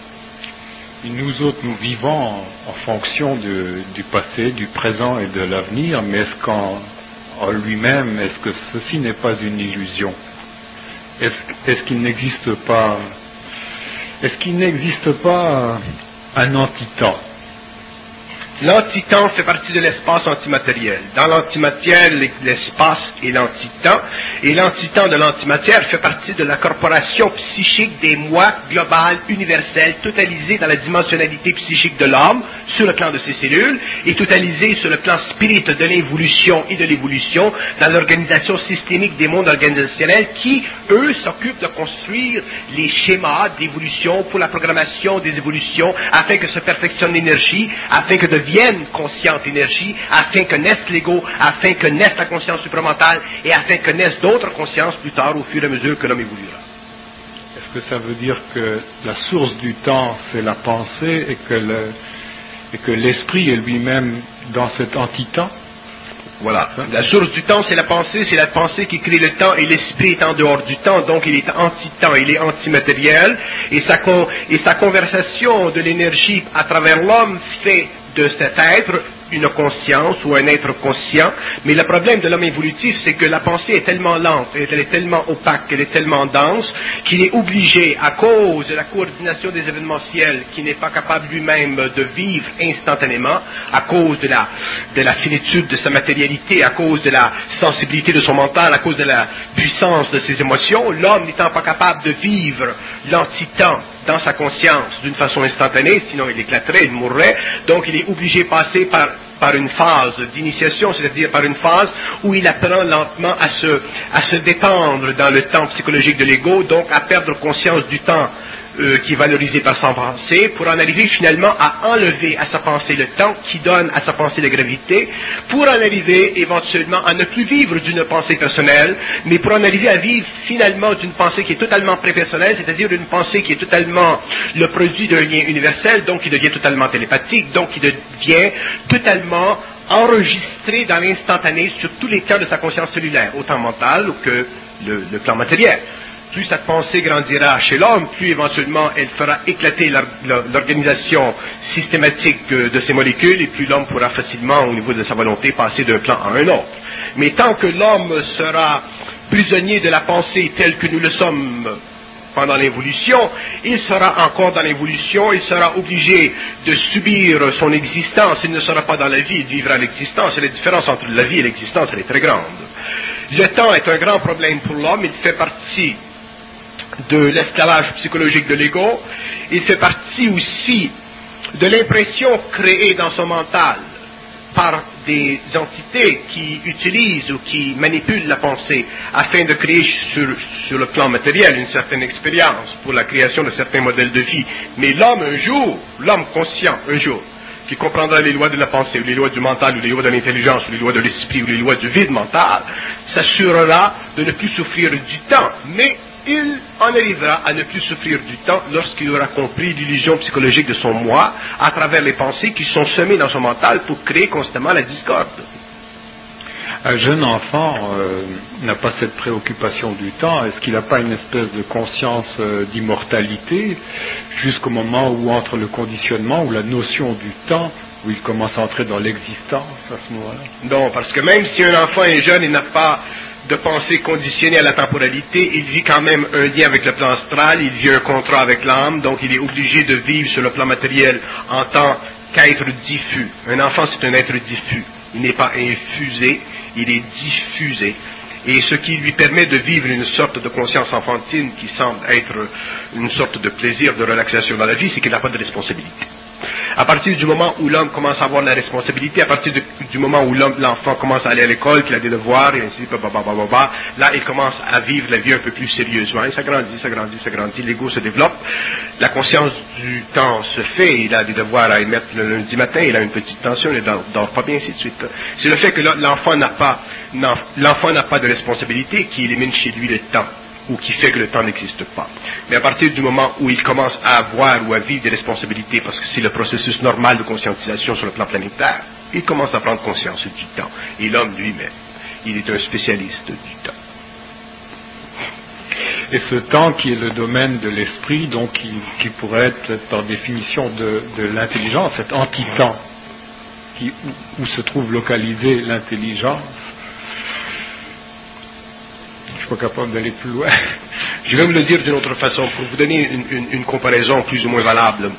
Et nous autres, nous vivons en, en fonction de, du passé, du présent et de l'avenir, mais est-ce qu'en en lui-même, est-ce que ceci n'est pas une illusion? Est-ce, est-ce qu'il n'existe pas, est-ce qu'il n'existe pas un antitemps? L'antitemps fait partie de l'espace antimatériel. Dans l'antimatière, l'espace est l'antitemps, et l'antitemps de l'antimatière fait partie de la corporation psychique des moi globales, universelles, totalisées dans la dimensionnalité psychique de l'homme, sur le plan de ses cellules, et totalisées sur le plan spirit de l'involution et de l'évolution, dans l'organisation systémique des mondes organisationnels qui, eux, s'occupent de construire les schémas d'évolution pour la programmation des évolutions, afin que se perfectionne l'énergie, afin que de vienne consciente énergie, afin que naisse l'ego, afin que naisse la conscience supramentale, et afin que naissent d'autres consciences plus tard au fur et à mesure que l'homme évoluera. Est-ce que ça veut dire que la source du temps, c'est la pensée, et que, le, et que l'esprit est lui-même dans cet antitemps? Voilà. La source du temps, c'est la pensée, c'est la pensée qui crée le temps, et l'esprit est en dehors du temps, donc il est anti-temps, il est antimatériel, et sa, con, et sa conversation de l'énergie à travers l'homme fait de cet être une conscience ou un être conscient, mais le problème de l'homme évolutif, c'est que la pensée est tellement lente, elle est tellement opaque, elle est tellement dense, qu'il est obligé, à cause de la coordination des événementiels, qui n'est pas capable lui-même de vivre instantanément, à cause de la, de la finitude de sa matérialité, à cause de la sensibilité de son mental, à cause de la puissance de ses émotions, l'homme n'étant pas capable de vivre l'antitemps dans sa conscience d'une façon instantanée, sinon il éclaterait, il mourrait, donc il est obligé de passer par, par une phase d'initiation, c'est-à-dire par une phase où il apprend lentement à se, à se détendre dans le temps psychologique de l'ego, donc à perdre conscience du temps euh, qui est valorisé par sa pensée, pour en arriver finalement à enlever à sa pensée le temps qui donne à sa pensée la gravité, pour en arriver éventuellement à ne plus vivre d'une pensée personnelle, mais pour en arriver à vivre finalement d'une pensée qui est totalement prépersonnelle, c'est-à-dire une pensée qui est totalement le produit d'un lien universel, donc qui devient totalement télépathique, donc qui devient totalement enregistré dans l'instantané sur tous les plans de sa conscience cellulaire, autant mentale que le, le plan matériel. Plus cette pensée grandira chez l'homme, plus éventuellement elle fera éclater l'organisation systématique de ces molécules, et plus l'homme pourra facilement, au niveau de sa volonté, passer d'un plan à un autre. Mais tant que l'homme sera prisonnier de la pensée telle que nous le sommes pendant l'évolution, il sera encore dans l'évolution, il sera obligé de subir son existence, il ne sera pas dans la vie, il vivra l'existence, et la différence entre la vie et l'existence, elle est très grande. Le temps est un grand problème pour l'homme, il fait partie de l'esclavage psychologique de l'ego, il fait partie aussi de l'impression créée dans son mental par des entités qui utilisent ou qui manipulent la pensée afin de créer sur, sur le plan matériel une certaine expérience pour la création de certains modèles de vie. Mais l'homme un jour, l'homme conscient un jour, qui comprendra les lois de la pensée, ou les lois du mental, ou les lois de l'intelligence, ou les lois de l'esprit, ou les lois du vide mental, s'assurera de ne plus souffrir du temps. Mais il en arrivera à ne plus souffrir du temps lorsqu'il aura compris l'illusion psychologique de son moi à travers les pensées qui sont semées dans son mental pour créer constamment la discorde. Un jeune enfant euh, n'a pas cette préoccupation du temps. Est-ce qu'il n'a pas une espèce de conscience euh, d'immortalité jusqu'au moment où entre le conditionnement ou la notion du temps, où il commence à entrer dans l'existence à ce moment-là? Non, parce que même si un enfant est jeune, il n'a pas de pensée conditionnée à la temporalité, il vit quand même un lien avec le plan astral, il vit un contrat avec l'âme, donc il est obligé de vivre sur le plan matériel en tant qu'être diffus. Un enfant, c'est un être diffus. Il n'est pas infusé, il est diffusé. Et ce qui lui permet de vivre une sorte de conscience enfantine qui semble être une sorte de plaisir, de relaxation dans la vie, c'est qu'il n'a pas de responsabilité. À partir du moment où l'homme commence à avoir la responsabilité, à partir de, du moment où l'enfant commence à aller à l'école, qu'il a des devoirs, et ainsi de suite, là, il commence à vivre la vie un peu plus sérieusement. Et ça grandit, ça grandit, ça grandit, l'ego se développe, la conscience du temps se fait, il a des devoirs à émettre le lundi matin, il a une petite tension, il ne dort, dort pas bien, ainsi de suite. C'est le fait que l'enfant n'a pas, l'enfant n'a pas de responsabilité qui élimine chez lui le temps, ou qui fait que le temps n'existe pas. Mais à partir du moment où il commence à avoir ou à vivre des responsabilités, parce que c'est le processus normal de conscientisation sur le plan planétaire, il commence à prendre conscience du temps. Et l'homme lui-même, il est un spécialiste du temps. Et ce temps qui est le domaine de l'esprit, donc qui, qui pourrait être par définition de, de l'intelligence, cet anti-temps qui, où, où se trouve localisée l'intelligence. Je ne suis pas capable d'aller plus loin. Je vais vous le dire d'une autre façon, pour vous donner une, une, une comparaison plus ou moins valable.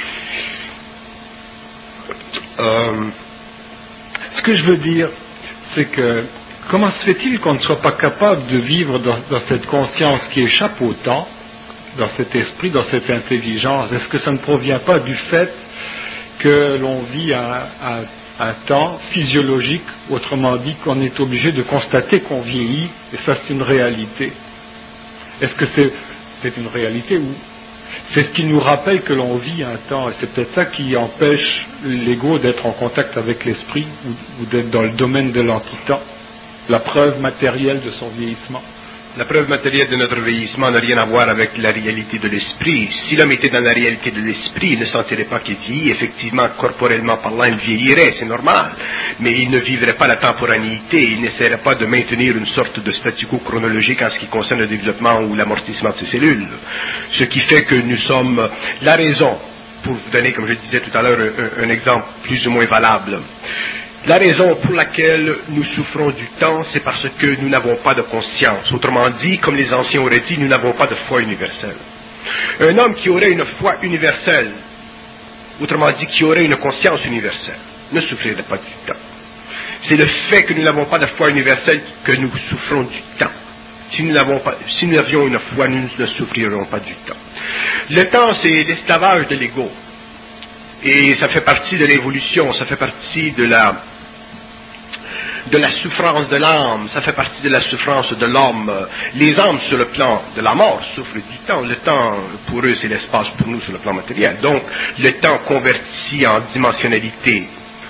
Euh, ce que je veux dire, c'est que comment se fait-il qu'on ne soit pas capable de vivre dans, dans cette conscience qui échappe au temps, dans cet esprit, dans cette intelligence? Est-ce que ça ne provient pas du fait que l'on vit à, à un temps physiologique, autrement dit qu'on est obligé de constater qu'on vieillit, et ça c'est une réalité. Est-ce que c'est, c'est une réalité ou c'est ce qui nous rappelle que l'on vit un temps, et c'est peut-être ça qui empêche l'ego d'être en contact avec l'esprit ou, ou d'être dans le domaine de l'antitemps, la preuve matérielle de son vieillissement. La preuve matérielle de notre vieillissement n'a rien à voir avec la réalité de l'esprit. Si l'homme était dans la réalité de l'esprit, il ne sentirait pas qu'il vieillit. Effectivement, corporellement parlant, il vieillirait, c'est normal. Mais il ne vivrait pas la temporanéité, il n'essaierait pas de maintenir une sorte de statu quo chronologique en ce qui concerne le développement ou l'amortissement de ses cellules. Ce qui fait que nous sommes la raison pour vous donner, comme je disais tout à l'heure, un, un exemple plus ou moins valable. La raison pour laquelle nous souffrons du temps, c'est parce que nous n'avons pas de conscience. Autrement dit, comme les anciens auraient dit, nous n'avons pas de foi universelle. Un homme qui aurait une foi universelle, autrement dit, qui aurait une conscience universelle, ne souffrirait pas du temps. C'est le fait que nous n'avons pas de foi universelle que nous souffrons du temps. Si nous, n'avons pas, si nous avions une foi, nous ne souffririons pas du temps. Le temps, c'est l'esclavage de l'ego. Et ça fait partie de l'évolution, ça fait partie de la, de la souffrance de l'âme, ça fait partie de la souffrance de l'homme. Les âmes sur le plan de la mort souffrent du temps. Le temps, pour eux, c'est l'espace pour nous sur le plan matériel. Donc, le temps converti en dimensionnalité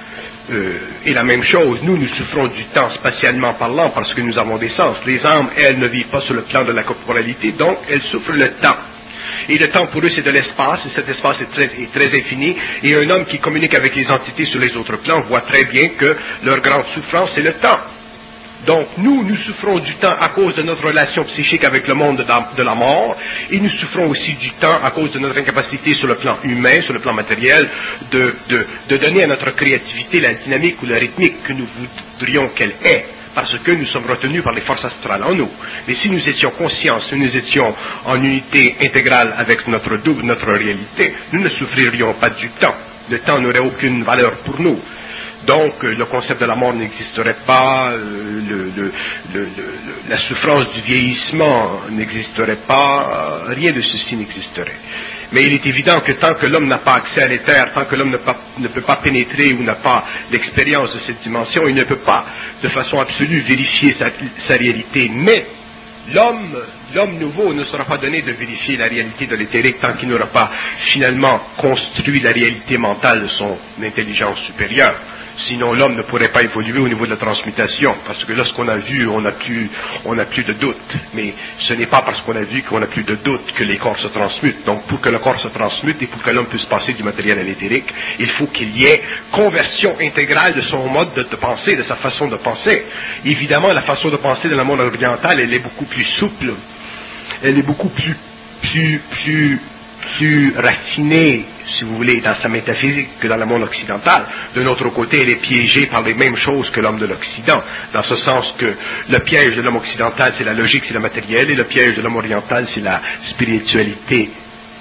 euh, est la même chose. Nous, nous souffrons du temps spatialement parlant parce que nous avons des sens. Les âmes, elles, ne vivent pas sur le plan de la corporalité, donc elles souffrent le temps. Et le temps pour eux c'est de l'espace, et cet espace est très, est très infini, et un homme qui communique avec les entités sur les autres plans voit très bien que leur grande souffrance c'est le temps. Donc nous, nous souffrons du temps à cause de notre relation psychique avec le monde de la mort, et nous souffrons aussi du temps à cause de notre incapacité sur le plan humain, sur le plan matériel, de, de, de donner à notre créativité la dynamique ou la rythmique que nous voudrions qu'elle ait. Parce que nous sommes retenus par les forces astrales en nous. Mais si nous étions conscients, si nous étions en unité intégrale avec notre double, notre réalité, nous ne souffririons pas du temps. Le temps n'aurait aucune valeur pour nous. Donc, le concept de la mort n'existerait pas, le, le, le, le, la souffrance du vieillissement n'existerait pas, rien de ceci n'existerait. Mais il est évident que tant que l'homme n'a pas accès à l'éther, tant que l'homme ne, ne peut pas pénétrer ou n'a pas l'expérience de cette dimension, il ne peut pas de façon absolue vérifier sa, sa réalité. Mais l'homme, l'homme nouveau ne sera pas donné de vérifier la réalité de l'éthérique tant qu'il n'aura pas finalement construit la réalité mentale de son intelligence supérieure. Sinon, l'homme ne pourrait pas évoluer au niveau de la transmutation, parce que lorsqu'on a vu, on n'a plus, on n'a plus de doute. Mais ce n'est pas parce qu'on a vu qu'on n'a plus de doute que les corps se transmutent. Donc, pour que le corps se transmute et pour que l'homme puisse passer du matériel à l'éthérique, il faut qu'il y ait conversion intégrale de son mode de, de pensée, de sa façon de penser. Évidemment, la façon de penser de la monde oriental, elle est beaucoup plus souple, elle est beaucoup plus, plus, plus, plus raffinée, si vous voulez, dans sa métaphysique que dans le monde occidental. De notre côté, elle est piégée par les mêmes choses que l'homme de l'Occident, dans ce sens que le piège de l'homme occidental, c'est la logique, c'est le matériel, et le piège de l'homme oriental, c'est la spiritualité.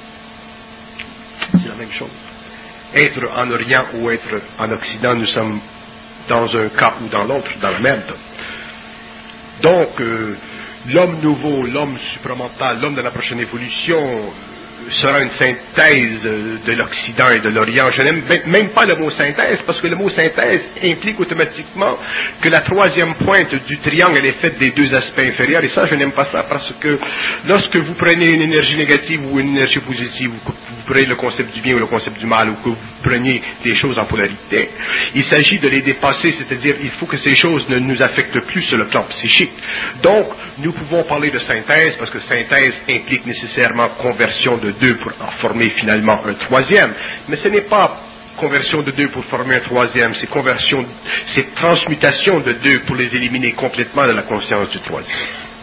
C'est la même chose. Être en Orient ou être en Occident, nous sommes dans un cas ou dans l'autre, dans la merde. Donc, euh, l'homme nouveau, l'homme supramental, l'homme de la prochaine évolution, sera une synthèse de l'Occident et de l'Orient. Je n'aime même pas le mot synthèse, parce que le mot synthèse implique automatiquement que la troisième pointe du triangle est faite des deux aspects inférieurs, et ça, je n'aime pas ça, parce que lorsque vous prenez une énergie négative ou une énergie positive, vous prenez le concept du bien ou le concept du mal, ou que vous preniez des choses en polarité, il s'agit de les dépasser, c'est-à-dire il faut que ces choses ne nous affectent plus sur le plan psychique. Donc, nous pouvons parler de synthèse, parce que synthèse implique nécessairement conversion de deux pour en former finalement un troisième, mais ce n'est pas conversion de deux pour former un troisième, c'est conversion, c'est transmutation de deux pour les éliminer complètement de la conscience du troisième.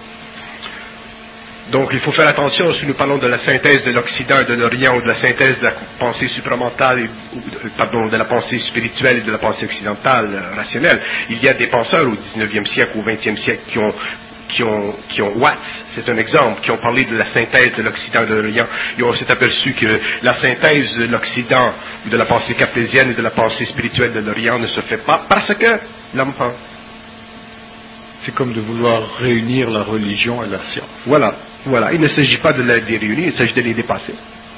Donc il faut faire attention si nous parlons de la synthèse de l'Occident et de l'Orient, ou de la synthèse de la pensée supramentale, et, ou, pardon, de la pensée spirituelle et de la pensée occidentale euh, rationnelle. Il y a des penseurs au dix-neuvième siècle, au vingtième siècle qui ont Qui ont, qui ont Watts, c'est un exemple, qui ont parlé de la synthèse de l'Occident et de l'Orient, et on s'est aperçu que la synthèse de l'Occident, de la pensée cartésienne et de la pensée spirituelle de l'Orient ne se fait pas parce que l'homme pense. C'est comme de vouloir réunir la religion et la science. Voilà, voilà. Il ne s'agit pas de les réunir, il s'agit de les dépasser.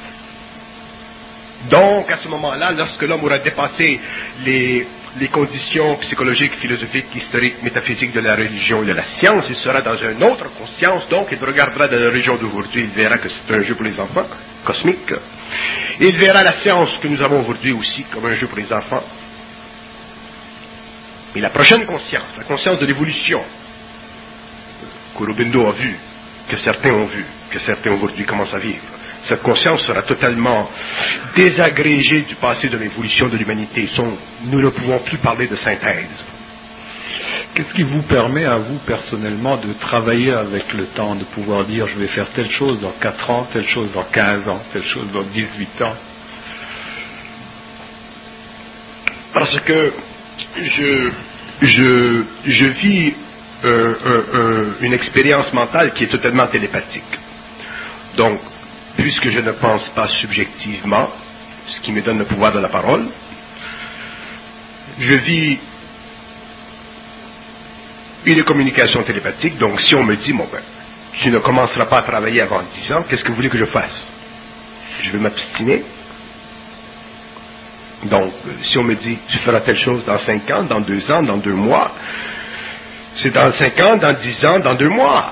Donc, à ce moment-là, lorsque l'homme aura dépassé les, les conditions psychologiques, philosophiques, historiques, métaphysiques de la religion et de la science, il sera dans une autre conscience, donc il regardera dans la religion d'aujourd'hui, il verra que c'est un jeu pour les enfants, cosmique. Et il verra la science que nous avons aujourd'hui aussi comme un jeu pour les enfants. Et la prochaine conscience, la conscience de l'évolution, qu'Aurobindo a vu, que certains ont vu, que certains aujourd'hui commencent à vivre, cette conscience sera totalement désagrégée du passé de l'évolution de l'humanité. Nous ne pouvons plus parler de synthèse. Qu'est-ce qui vous permet à vous personnellement de travailler avec le temps, de pouvoir dire je vais faire telle chose dans quatre ans, telle chose dans quinze ans, telle chose dans dix-huit ans? Parce que je, je, je vis euh, euh, euh, une expérience mentale qui est totalement télépathique. Donc, puisque je ne pense pas subjectivement, ce qui me donne le pouvoir de la parole, je vis une communication télépathique. Donc, si on me dit, bon ben, tu ne commenceras pas à travailler avant dix ans, qu'est-ce que vous voulez que je fasse? Je vais m'obstiner. Donc, si on me dit, tu feras telle chose dans cinq ans, dans deux ans, dans deux mois, c'est dans cinq ans, dans dix ans, dans deux mois.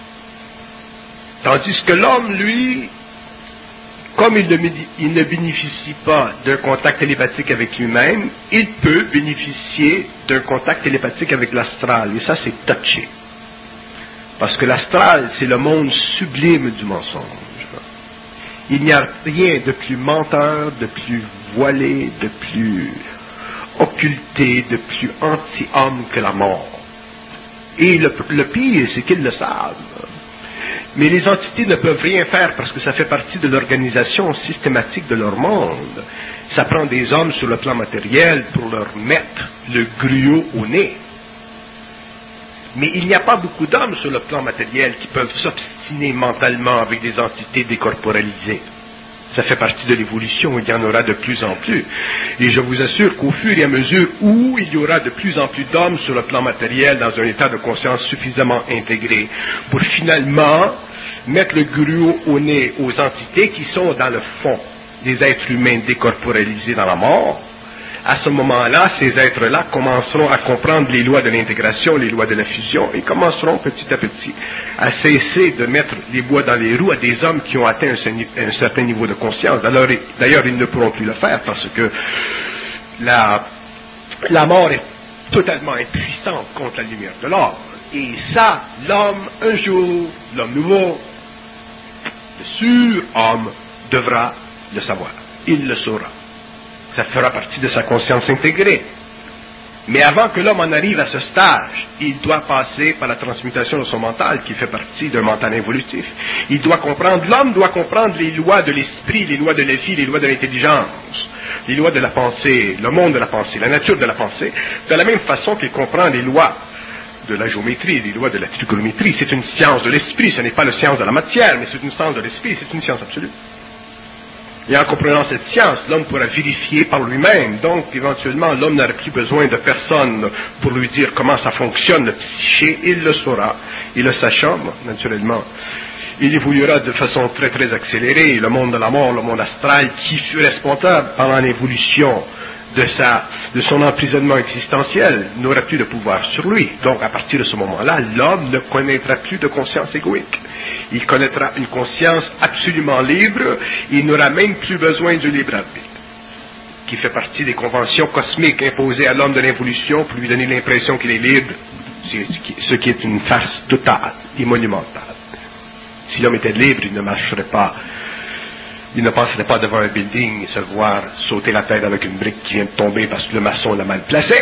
Tandis que l'homme, lui, comme il ne, il ne bénéficie pas d'un contact télépathique avec lui-même, il peut bénéficier d'un contact télépathique avec l'astral. Et ça, c'est touché. Parce que l'astral, c'est le monde sublime du mensonge. Il n'y a rien de plus menteur, de plus voilé, de plus occulté, de plus anti-homme que la mort. Et le, le pire, c'est qu'ils le savent. Mais les entités ne peuvent rien faire parce que ça fait partie de l'organisation systématique de leur monde. Ça prend des hommes sur le plan matériel pour leur mettre le gruau au nez. Mais il n'y a pas beaucoup d'hommes sur le plan matériel qui peuvent s'obstiner mentalement avec des entités décorporalisées. Ça fait partie de l'évolution, il y en aura de plus en plus. Et je vous assure qu'au fur et à mesure où il y aura de plus en plus d'hommes sur le plan matériel dans un état de conscience suffisamment intégré pour finalement mettre le gruau au nez aux entités qui sont dans le fond des êtres humains décorporalisés dans la mort, à ce moment-là, ces êtres-là commenceront à comprendre les lois de l'intégration, les lois de la fusion, et commenceront petit à petit à cesser de mettre les bois dans les roues à des hommes qui ont atteint un, un certain niveau de conscience. D'ailleurs, ils ne pourront plus le faire parce que la, la mort est totalement impuissante contre la lumière de l'homme. Et ça, l'homme, un jour, l'homme nouveau, le sur-homme, devra le savoir. Il le saura. Ça fera partie de sa conscience intégrée. Mais avant que l'homme en arrive à ce stage, il doit passer par la transmutation de son mental, qui fait partie d'un mental évolutif. Il doit comprendre, l'homme doit comprendre les lois de l'esprit, les lois de la vie, les lois de l'intelligence, les lois de la pensée, le monde de la pensée, la nature de la pensée, de la même façon qu'il comprend les lois de la géométrie, les lois de la trigonométrie. C'est une science de l'esprit, ce n'est pas la science de la matière, mais c'est une science de l'esprit, c'est une science absolue. Et en comprenant cette science, l'homme pourra vérifier par lui-même. Donc, éventuellement, l'homme n'aura plus besoin de personne pour lui dire comment ça fonctionne, le psyché. Il le saura. Et le sachant, naturellement, il évoluera de façon très, très accélérée. Le monde de la mort, le monde astral, qui fut responsable pendant l'évolution de sa, de son emprisonnement existentiel, n'aura plus de pouvoir sur lui. Donc, à partir de ce moment-là, l'homme ne connaîtra plus de conscience égoïque. Il connaîtra une conscience absolument libre, il n'aura même plus besoin du libre arbitre, qui fait partie des conventions cosmiques imposées à l'homme de l'évolution pour lui donner l'impression qu'il est libre, ce qui est une farce totale et monumentale. Si l'homme était libre, il ne marcherait pas, il ne passerait pas devant un building et se voir sauter la tête avec une brique qui vient de tomber parce que le maçon l'a mal placée.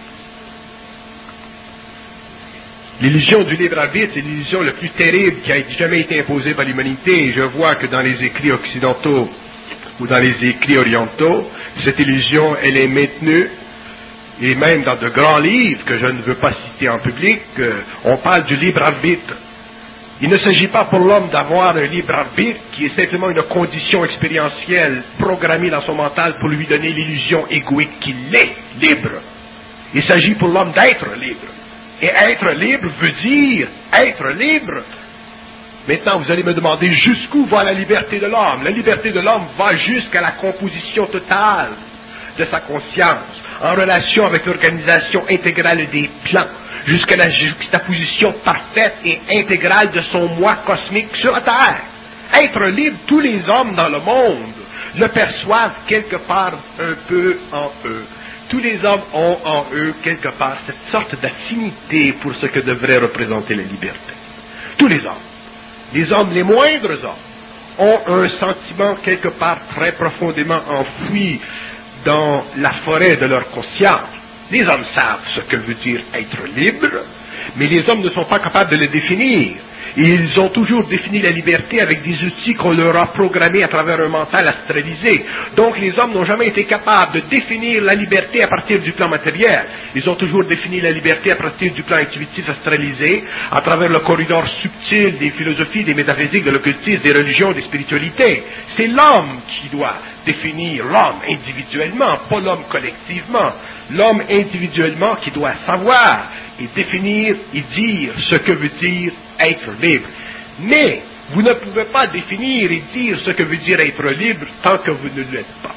L'illusion du libre arbitre, c'est l'illusion la plus terrible qui a jamais été imposée par l'humanité. Et je vois que dans les écrits occidentaux ou dans les écrits orientaux, cette illusion, elle est maintenue. Et même dans de grands livres que je ne veux pas citer en public, euh, on parle du libre arbitre. Il ne s'agit pas pour l'homme d'avoir un libre arbitre qui est simplement une condition expérientielle programmée dans son mental pour lui donner l'illusion égoïque qu'il est libre. Il s'agit pour l'homme d'être libre. Et être libre veut dire être libre. Maintenant, vous allez me demander jusqu'où va la liberté de l'homme. La liberté de l'homme va jusqu'à la composition totale de sa conscience, en relation avec l'organisation intégrale des plans, jusqu'à la juxtaposition parfaite et intégrale de son moi cosmique sur la Terre. Être libre, tous les hommes dans le monde le perçoivent quelque part un peu en eux. Tous les hommes ont en eux, quelque part, cette sorte d'affinité pour ce que devrait représenter la liberté. Tous les hommes, les hommes, les moindres hommes, ont un sentiment quelque part très profondément enfoui dans la forêt de leur conscience. Les hommes savent ce que veut dire être libre, mais les hommes ne sont pas capables de le définir. Ils ont toujours défini la liberté avec des outils qu'on leur a programmés à travers un mental astralisé. Donc les hommes n'ont jamais été capables de définir la liberté à partir du plan matériel. Ils ont toujours défini la liberté à partir du plan intuitif astralisé, à travers le corridor subtil des philosophies, des métaphysiques, de l'occultisme, des religions, des spiritualités. C'est l'homme qui doit définir l'homme individuellement, pas l'homme collectivement. L'homme individuellement qui doit savoir et définir et dire ce que veut dire être libre. Mais vous ne pouvez pas définir et dire ce que veut dire être libre tant que vous ne l'êtes pas.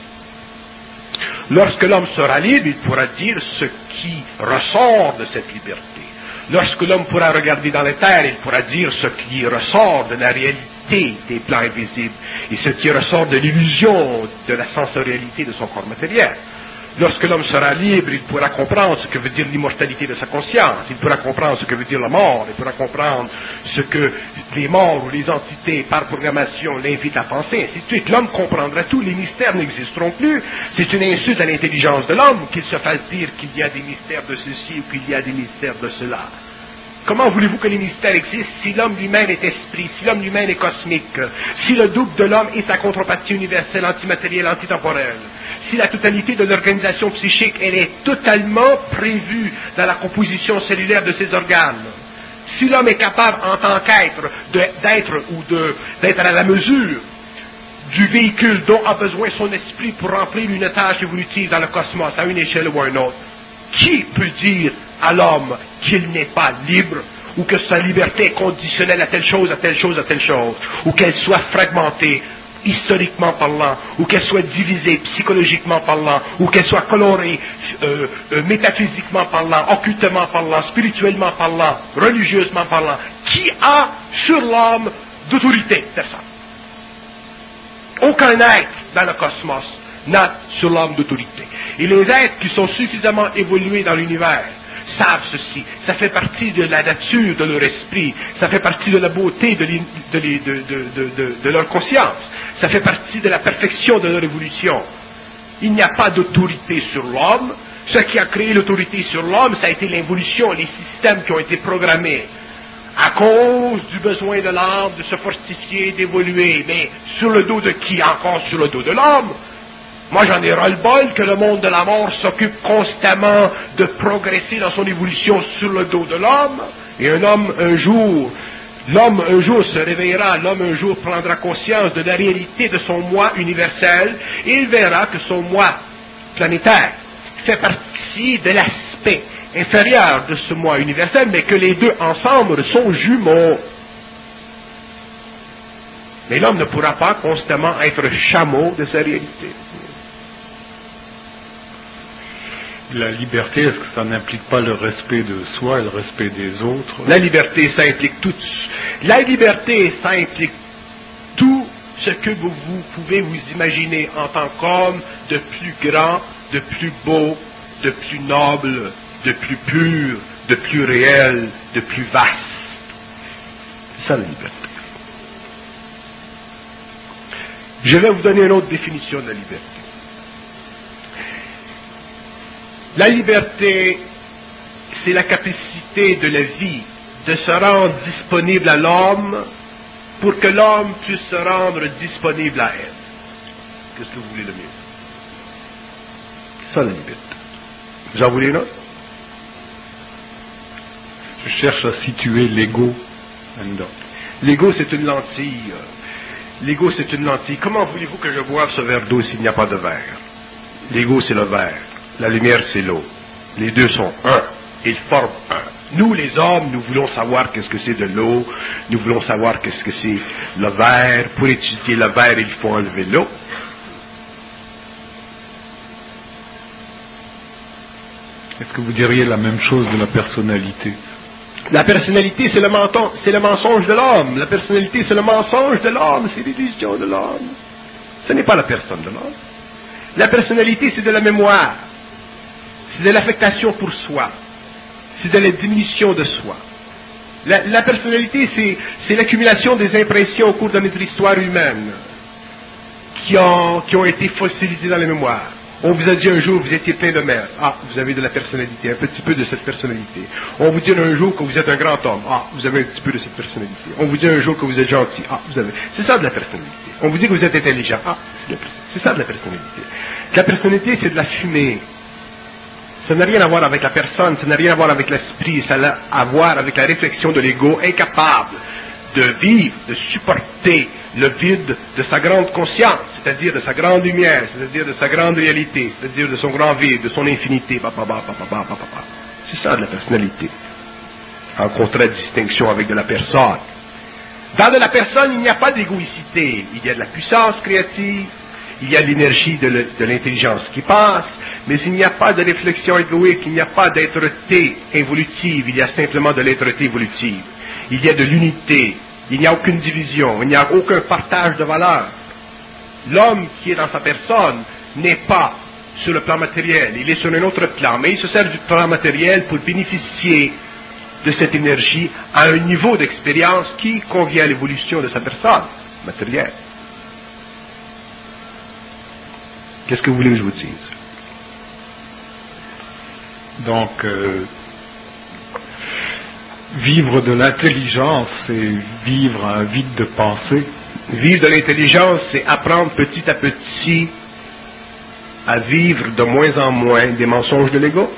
Lorsque l'homme sera libre, il pourra dire ce qui ressort de cette liberté. Lorsque l'homme pourra regarder dans les terres, il pourra dire ce qui ressort de la réalité des plans invisibles et ce qui ressort de l'illusion de la sensorialité de son corps matériel. Lorsque l'homme sera libre, il pourra comprendre ce que veut dire l'immortalité de sa conscience, il pourra comprendre ce que veut dire la mort, il pourra comprendre ce que les morts ou les entités par programmation l'invitent à penser, ainsi de suite. L'homme comprendra tout, les mystères n'existeront plus. C'est une insulte à l'intelligence de l'homme qu'il se fasse dire qu'il y a des mystères de ceci ou qu'il y a des mystères de cela. Comment voulez-vous que les mystères existent si l'homme lui-même est esprit, si l'homme lui-même est cosmique, si le double de l'homme est sa contrepartie universelle, antimatérielle, antitemporelle, si la totalité de l'organisation psychique, elle est totalement prévue dans la composition cellulaire de ses organes, si l'homme est capable en tant qu'être d'être ou de, d'être à la mesure du véhicule dont a besoin son esprit pour remplir une tâche évolutive dans le cosmos à une échelle ou à une autre, qui peut dire à l'homme qu'il n'est pas libre, ou que sa liberté est conditionnelle à telle chose, à telle chose, à telle chose, ou qu'elle soit fragmentée, historiquement parlant, ou qu'elle soit divisée psychologiquement parlant, ou qu'elle soit colorée euh, euh, métaphysiquement parlant, occultement parlant, spirituellement parlant, religieusement parlant, qui a sur l'homme d'autorité? Personne. Aucun être dans le cosmos n'a sur l'homme d'autorité. Et les êtres qui sont suffisamment évolués dans l'univers savent ceci. Ça fait partie de la nature de leur esprit. Ça fait partie de la beauté de, de, de, de, de, de leur conscience. Ça fait partie de la perfection de leur évolution. Il n'y a pas d'autorité sur l'homme. Ce qui a créé l'autorité sur l'homme, ça a été l'évolution, les systèmes qui ont été programmés à cause du besoin de l'âme de se fortifier, d'évoluer. Mais sur le dos de qui? Encore sur le dos de l'homme. Moi, j'en ai ras-le-bol que le monde de la mort s'occupe constamment de progresser dans son évolution sur le dos de l'homme. Et un homme, un jour, l'homme un jour se réveillera, l'homme un jour prendra conscience de la réalité de son moi universel et il verra que son moi planétaire fait partie de l'aspect inférieur de ce moi universel, mais que les deux ensemble sont jumeaux. Mais l'homme ne pourra pas constamment être chameau de sa réalité. La liberté, est-ce que ça n'implique pas le respect de soi et le respect des autres? La liberté, ça implique tout. La liberté, ça implique tout ce que vous, vous pouvez vous imaginer en tant qu'homme de plus grand, de plus beau, de plus noble, de plus pur, de plus réel, de plus vaste. C'est ça la liberté. Je vais vous donner une autre définition de la liberté. La liberté, c'est la capacité de la vie de se rendre disponible à l'homme pour que l'homme puisse se rendre disponible à elle. Qu'est-ce que vous voulez de mieux? C'est ça la liberté. Vous en voulez une autre? Je cherche à situer l'ego là-dedans. L'ego, c'est une lentille. L'ego, c'est une lentille. Comment voulez-vous que je boive ce verre d'eau s'il n'y a pas de verre? L'ego, c'est le verre. La lumière, c'est l'eau. Les deux sont un. Ils forment un. Nous, les hommes, nous voulons savoir qu'est-ce que c'est de l'eau. Nous voulons savoir qu'est-ce que c'est le verre. Pour étudier le verre, il faut enlever l'eau. Est-ce que vous diriez la même chose de la personnalité? La personnalité, c'est le, menton, c'est le mensonge de l'homme. La personnalité, c'est le mensonge de l'homme. C'est l'illusion de l'homme. Ce n'est pas la personne de l'homme. La personnalité, c'est de la mémoire. C'est de l'affectation pour soi. C'est de la diminution de soi. La, la personnalité, c'est, c'est l'accumulation des impressions au cours de notre histoire humaine qui ont, qui ont été fossilisées dans la mémoire. On vous a dit un jour que vous étiez plein de merde. Ah, vous avez de la personnalité, un petit peu de cette personnalité. On vous dit un jour que vous êtes un grand homme. Ah, vous avez un petit peu de cette personnalité. On vous dit un jour que vous êtes gentil. Ah, vous avez. C'est ça de la personnalité. On vous dit que vous êtes intelligent. Ah, c'est, de la... c'est ça de la personnalité. La personnalité, c'est de la fumée. Ça n'a rien à voir avec la personne, ça n'a rien à voir avec l'esprit, ça a à voir avec la réflexion de l'ego incapable de vivre, de supporter le vide de sa grande conscience, c'est-à-dire de sa grande lumière, c'est-à-dire de sa grande réalité, c'est-à-dire de son grand vide, de son infinité. C'est ça de la personnalité, en contradistinction avec de la personne. Dans de la personne, il n'y a pas d'égoïcité, il y a de la puissance créative, il y a l'énergie de, le, de l'intelligence qui passe, mais il n'y a pas de réflexion égoïque, il n'y a pas d'être-té involutive, il y a simplement de l'être-té évolutive. Il y a de l'unité, il n'y a aucune division, il n'y a aucun partage de valeurs. L'homme qui est dans sa personne n'est pas sur le plan matériel, il est sur un autre plan, mais il se sert du plan matériel pour bénéficier de cette énergie à un niveau d'expérience qui convient à l'évolution de sa personne matérielle. Qu'est-ce que vous voulez que je vous dise? Donc, euh, vivre de l'intelligence, c'est vivre un vide de pensée. Vivre de l'intelligence, c'est apprendre petit à petit à vivre de moins en moins des mensonges de l'ego.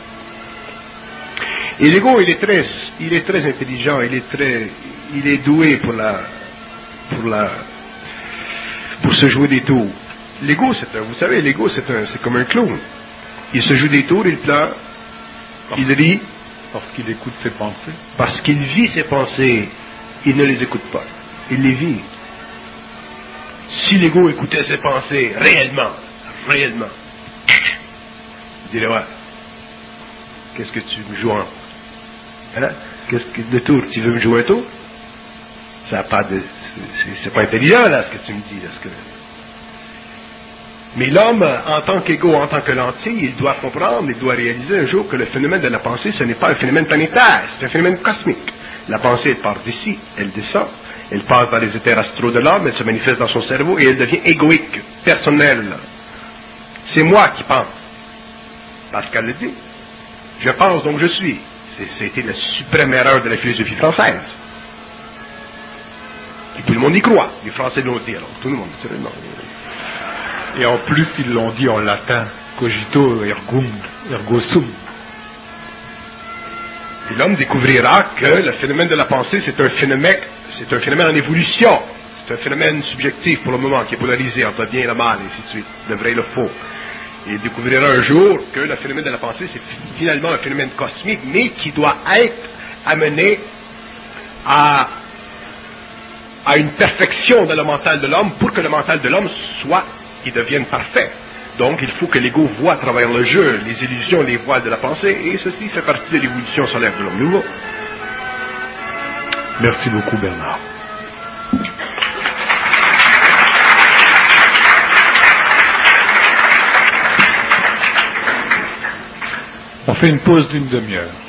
Et l'ego, il est très, il est très intelligent, il est très, il est doué pour la, pour la, pour se jouer des tours. L'ego, c'est un, vous savez, l'ego, c'est un, c'est comme un clown. Il se joue des tours, il pleure, parce, il rit. Parce qu'il écoute ses pensées. Parce qu'il vit ses pensées, il ne les écoute pas, il les vit. Si l'ego écoutait ses pensées réellement, réellement, il dirait, ouais, qu'est-ce que tu me joues en? Hein? Qu'est-ce que le tour? Tu veux me jouer un tour? Ça n'a pas de, c'est, c'est pas intelligent, là, ce que tu me dis, là, ce que... Mais l'homme, en tant qu'ego, en tant que lentille, il doit comprendre, il doit réaliser un jour que le phénomène de la pensée, ce n'est pas un phénomène planétaire, c'est un phénomène cosmique. La pensée, elle part d'ici, elle descend, elle passe dans les éthers astraux de l'homme, elle se manifeste dans son cerveau et elle devient égoïque, personnelle. C'est moi qui pense. Pascal le dit. Je pense donc je suis. C'est, c'était la suprême erreur de la philosophie française. Et tout le monde y croit. Les Français l'ont dit, alors tout le monde, naturellement. Et en plus, ils l'ont dit en latin, cogito ergo, ergo sum. Et l'homme découvrira que le phénomène de la pensée, c'est un phénomène, c'est un phénomène en évolution. C'est un phénomène subjectif pour le moment, qui est polarisé entre le bien et le mal, et ainsi de suite, le vrai et le faux. Et il découvrira un jour que le phénomène de la pensée, c'est finalement un phénomène cosmique, mais qui doit être amené à, à une perfection dans le mental de l'homme pour que le mental de l'homme soit qui deviennent parfaits. Donc, il faut que l'ego voie à travers le jeu, les illusions, les voiles de la pensée, et ceci fait partie de l'évolution solaire de l'homme nouveau. Merci beaucoup, Bernard. On fait une pause d'une demi-heure.